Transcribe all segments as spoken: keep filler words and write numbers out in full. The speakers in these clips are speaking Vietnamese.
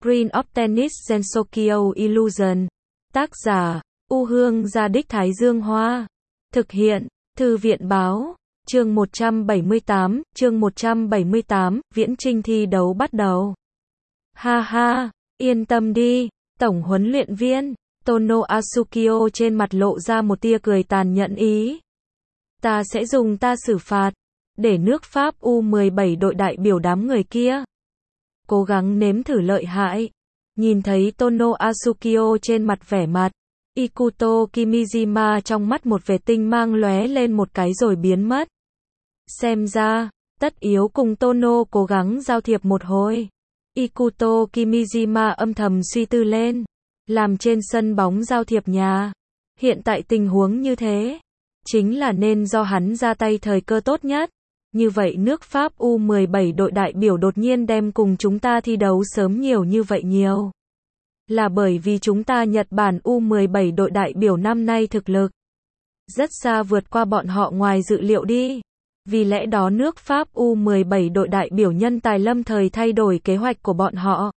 Screen of Tennis Sensokyo Illusion. Tác giả, U Hương Gia Đích Thái Dương Hoa. Thực hiện, Thư viện Báo. Chương một trăm bảy mươi tám, chương một trăm bảy mươi tám, Viễn Chinh thi đấu bắt đầu. Ha ha, yên tâm đi, tổng huấn luyện viên, Tono Asukio trên mặt lộ ra một tia cười tàn nhẫn ý. Ta sẽ dùng ta xử phạt, để nước Pháp U mười bảy đội đại biểu đám người kia cố gắng nếm thử lợi hại. Nhìn thấy Tono Asukio trên mặt vẻ mặt, Ikuto Kimijima trong mắt một vệt tinh mang lóe lên một cái rồi biến mất. Xem ra, tất yếu cùng Tono cố gắng giao thiệp một hồi. Ikuto Kimijima âm thầm suy tư lên. Làm trên sân bóng giao thiệp nhà, hiện tại tình huống như thế, chính là nên do hắn ra tay thời cơ tốt nhất. Như vậy nước Pháp U mười bảy đội đại biểu đột nhiên đem cùng chúng ta thi đấu sớm nhiều như vậy nhiều. Là bởi vì chúng ta Nhật Bản U mười bảy đội đại biểu năm nay thực lực rất xa vượt qua bọn họ ngoài dự liệu đi. Vì lẽ đó nước Pháp U mười bảy đội đại biểu nhân tài lâm thời thay đổi kế hoạch của bọn họ.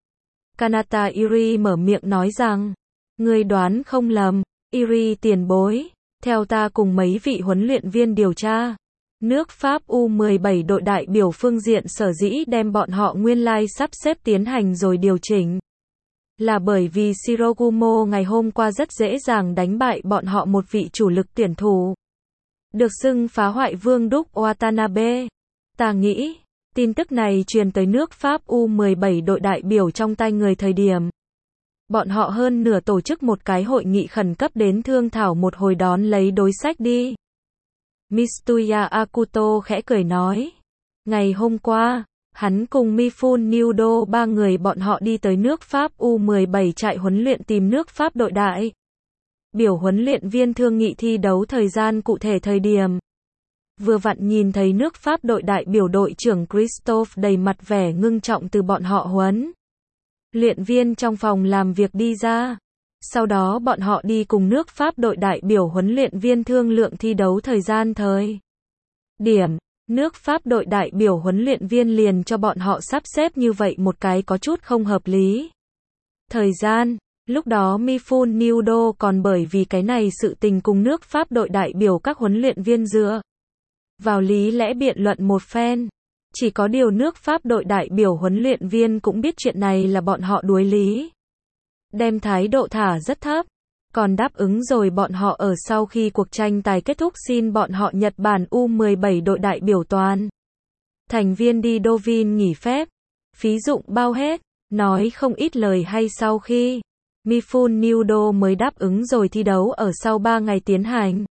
Kanata Iri mở miệng nói rằng, ngươi đoán không lầm, Iri tiền bối, theo ta cùng mấy vị huấn luyện viên điều tra, nước Pháp U mười bảy đội đại biểu phương diện sở dĩ đem bọn họ nguyên lai sắp xếp tiến hành rồi điều chỉnh. Là bởi vì Shirogumo ngày hôm qua rất dễ dàng đánh bại bọn họ một vị chủ lực tuyển thủ. Được xưng phá hoại vương đúc Watanabe. Ta nghĩ, tin tức này truyền tới nước Pháp U mười bảy đội đại biểu trong tay người thời điểm. Bọn họ hơn nửa tổ chức một cái hội nghị khẩn cấp đến thương thảo một hồi đón lấy đối sách đi. Mitsuya Akuto khẽ cười nói. Ngày hôm qua, hắn cùng Mifune Nudo ba người bọn họ đi tới nước Pháp U mười bảy trại huấn luyện tìm nước Pháp đội đại biểu huấn luyện viên thương nghị thi đấu thời gian cụ thể thời điểm. Vừa vặn nhìn thấy nước Pháp đội đại biểu đội trưởng Christophe đầy mặt vẻ ngưng trọng từ bọn họ huấn luyện viên trong phòng làm việc đi ra. Sau đó bọn họ đi cùng nước Pháp đội đại biểu huấn luyện viên thương lượng thi đấu thời gian thời điểm. Nước Pháp đội đại biểu huấn luyện viên liền cho bọn họ sắp xếp như vậy một cái có chút không hợp lý. Thời gian, lúc đó Mifune Nudo còn bởi vì cái này sự tình cùng nước Pháp đội đại biểu các huấn luyện viên dựa vào lý lẽ biện luận một phen. Chỉ có điều nước Pháp đội đại biểu huấn luyện viên cũng biết chuyện này là bọn họ đuối lý. Đem thái độ thả rất thấp. Còn đáp ứng rồi bọn họ ở sau khi cuộc tranh tài kết thúc xin bọn họ Nhật Bản U mười bảy đội đại biểu toàn thành viên đi Deauville nghỉ phép. Phí dụng bao hết. Nói không ít lời hay sau khi Mifune Nudo mới đáp ứng rồi thi đấu ở sau ba ngày tiến hành.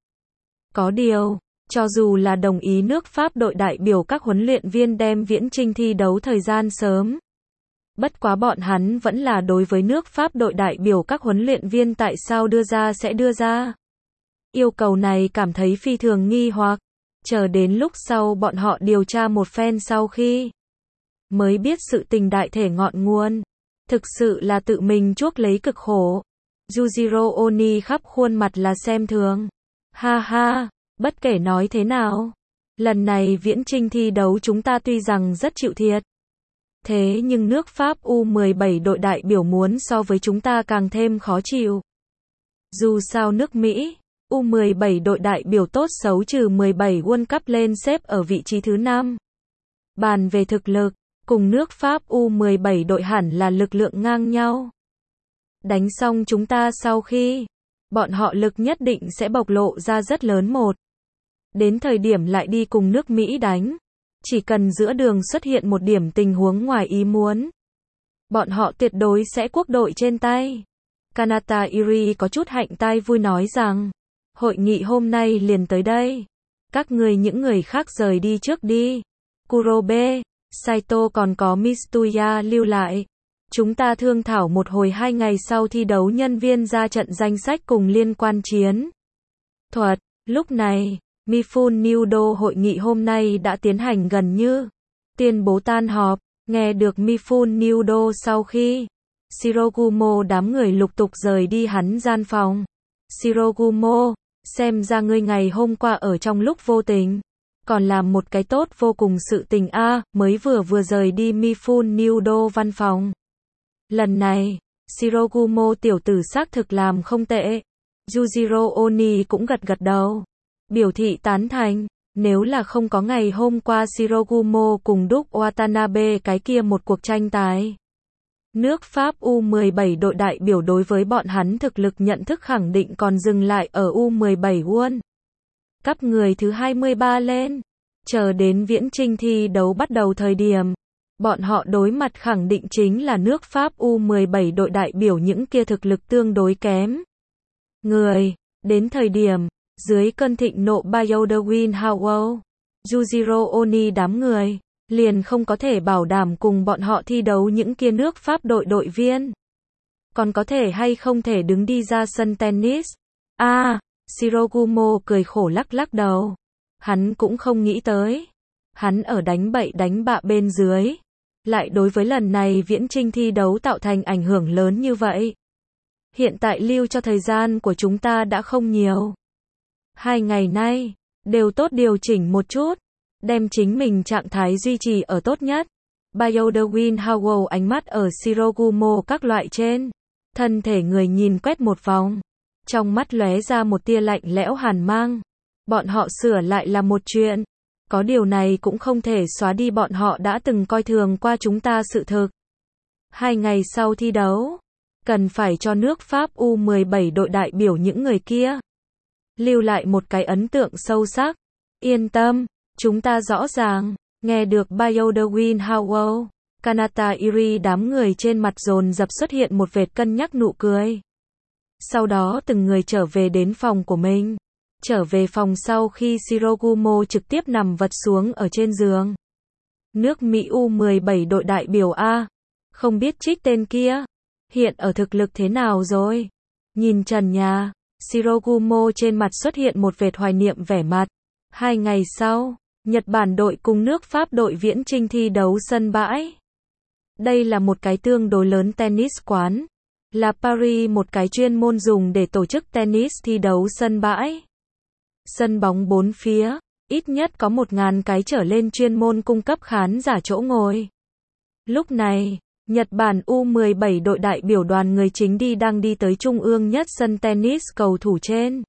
Có điều, cho dù là đồng ý nước Pháp đội đại biểu các huấn luyện viên đem Viễn Chinh thi đấu thời gian sớm. Bất quá bọn hắn vẫn là đối với nước Pháp đội đại biểu các huấn luyện viên tại sao đưa ra sẽ đưa ra. Yêu cầu này cảm thấy phi thường nghi hoặc. Chờ đến lúc sau bọn họ điều tra một phen sau khi mới biết sự tình đại thể ngọn nguồn. Thực sự là tự mình chuốc lấy cực khổ. Yujiro Oni khắp khuôn mặt là xem thường. Ha ha, bất kể nói thế nào. Lần này Viễn Chinh thi đấu chúng ta tuy rằng rất chịu thiệt. Thế nhưng nước Pháp U mười bảy đội đại biểu muốn so với chúng ta càng thêm khó chịu. Dù sao nước Mỹ, U mười bảy đội đại biểu tốt xấu trừ mười bảy World Cup lên xếp ở vị trí thứ năm. Bàn về thực lực, cùng nước Pháp U mười bảy đội hẳn là lực lượng ngang nhau. Đánh xong chúng ta sau khi, bọn họ lực nhất định sẽ bộc lộ ra rất lớn một. Đến thời điểm lại đi cùng nước Mỹ đánh. Chỉ cần giữa đường xuất hiện một điểm tình huống ngoài ý muốn, bọn họ tuyệt đối sẽ quốc đội trên tay. Kanata Iri có chút hạnh tai vui nói rằng, hội nghị hôm nay liền tới đây. Các người những người khác rời đi trước đi. Kurobe, Saito còn có Mitsuya lưu lại. Chúng ta thương thảo một hồi hai ngày sau thi đấu nhân viên ra trận danh sách cùng liên quan chiến thuật. Lúc này, Mifune Nudo hội nghị hôm nay đã tiến hành gần như tuyên bố tan họp. Nghe được Mifune Nudo sau khi Shirogumo đám người lục tục rời đi hắn gian phòng. Shirogumo, xem ra ngươi ngày hôm qua ở trong lúc vô tình còn làm một cái tốt vô cùng sự tình a, mới vừa vừa rời đi Mifune Nudo văn phòng. Lần này, Shirogumo tiểu tử xác thực làm không tệ. Yujiro Oni cũng gật gật đầu, biểu thị tán thành. Nếu là không có ngày hôm qua Shirogumo cùng Duke Watanabe cái kia một cuộc tranh tài, nước Pháp U mười bảy đội đại biểu đối với bọn hắn thực lực nhận thức khẳng định còn dừng lại ở U mười bảy World Cup người thứ hai mươi ba lên. Chờ đến viễn trinh thi đấu bắt đầu thời điểm, bọn họ đối mặt khẳng định chính là nước Pháp U mười bảy đội đại biểu những kia thực lực tương đối kém người. Đến thời điểm, dưới cơn thịnh nộ Bayodawin Howell, Yujiro Oni đám người, liền không có thể bảo đảm cùng bọn họ thi đấu những kia nước Pháp đội đội viên. Còn có thể hay không thể đứng đi ra sân tennis? A, à, Shirogumo cười khổ lắc lắc đầu. Hắn cũng không nghĩ tới. Hắn ở đánh bậy đánh bạ bên dưới, lại đối với lần này viễn trinh thi đấu tạo thành ảnh hưởng lớn như vậy. Hiện tại lưu cho thời gian của chúng ta đã không nhiều. Hai ngày nay, đều tốt điều chỉnh một chút, đem chính mình trạng thái duy trì ở tốt nhất. Bayodawin Howell ánh mắt ở Shirogumo các loại trên thân thể người nhìn quét một vòng, trong mắt lóe ra một tia lạnh lẽo hàn mang. Bọn họ sửa lại là một chuyện, có điều này cũng không thể xóa đi bọn họ đã từng coi thường qua chúng ta sự thực. Hai ngày sau thi đấu, cần phải cho nước Pháp U mười bảy đội đại biểu những người kia lưu lại một cái ấn tượng sâu sắc. Yên tâm, chúng ta rõ ràng. Nghe được Bayodawin Howell, Kanata Iri đám người trên mặt dồn dập xuất hiện một vệt cân nhắc nụ cười. Sau đó từng người trở về đến phòng của mình. Trở về phòng sau khi Shirogumo trực tiếp nằm vật xuống ở trên giường. Nước Mỹ U mười bảy đội đại biểu A, không biết trích tên kia, hiện ở thực lực thế nào rồi? Nhìn trần nhà, Shirogumo trên mặt xuất hiện một vệt hoài niệm vẻ mặt. Hai ngày sau, Nhật Bản đội cùng nước Pháp đội viễn trinh thi đấu sân bãi. Đây là một cái tương đối lớn tennis quán, là Paris một cái chuyên môn dùng để tổ chức tennis thi đấu sân bãi. Sân bóng bốn phía, ít nhất có một ngàn cái trở lên chuyên môn cung cấp khán giả chỗ ngồi. Lúc này, Nhật Bản U mười bảy đội đại biểu đoàn người chính đi đang đi tới trung ương nhất sân tennis cầu thủ trên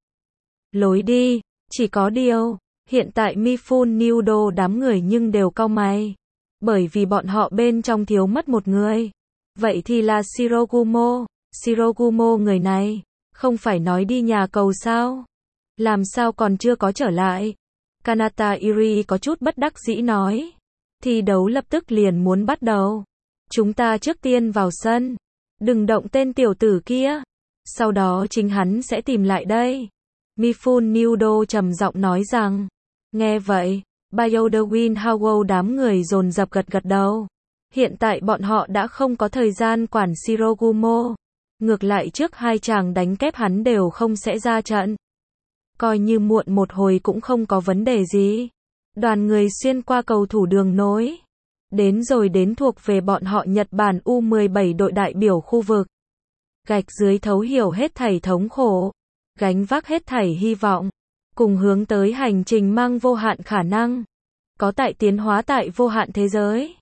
lối đi, chỉ có điều, hiện tại Mifune Nudo đám người nhưng đều cau mày, bởi vì bọn họ bên trong thiếu mất một người. Vậy thì là Shirogumo. Shirogumo người này, không phải nói đi nhà cầu sao? Làm sao còn chưa có trở lại? Kanata Iri có chút bất đắc dĩ nói. Thi đấu lập tức liền muốn bắt đầu. Chúng ta trước tiên vào sân. Đừng động tên tiểu tử kia. Sau đó chính hắn sẽ tìm lại đây. Mifune Nudo trầm giọng nói rằng. Nghe vậy, Bayodawin Howell đám người dồn dập gật gật đầu. Hiện tại bọn họ đã không có thời gian quản Shirogumo. Ngược lại trước hai chàng đánh kép hắn đều không sẽ ra trận. Coi như muộn một hồi cũng không có vấn đề gì. Đoàn người xuyên qua cầu thủ đường nối. Đến rồi đến thuộc về bọn họ Nhật Bản U mười bảy đội đại biểu khu vực. Gạch dưới thấu hiểu hết thảy thống khổ. Gánh vác hết thảy hy vọng. Cùng hướng tới hành trình mang vô hạn khả năng. Có tại tiến hóa tại vô hạn thế giới.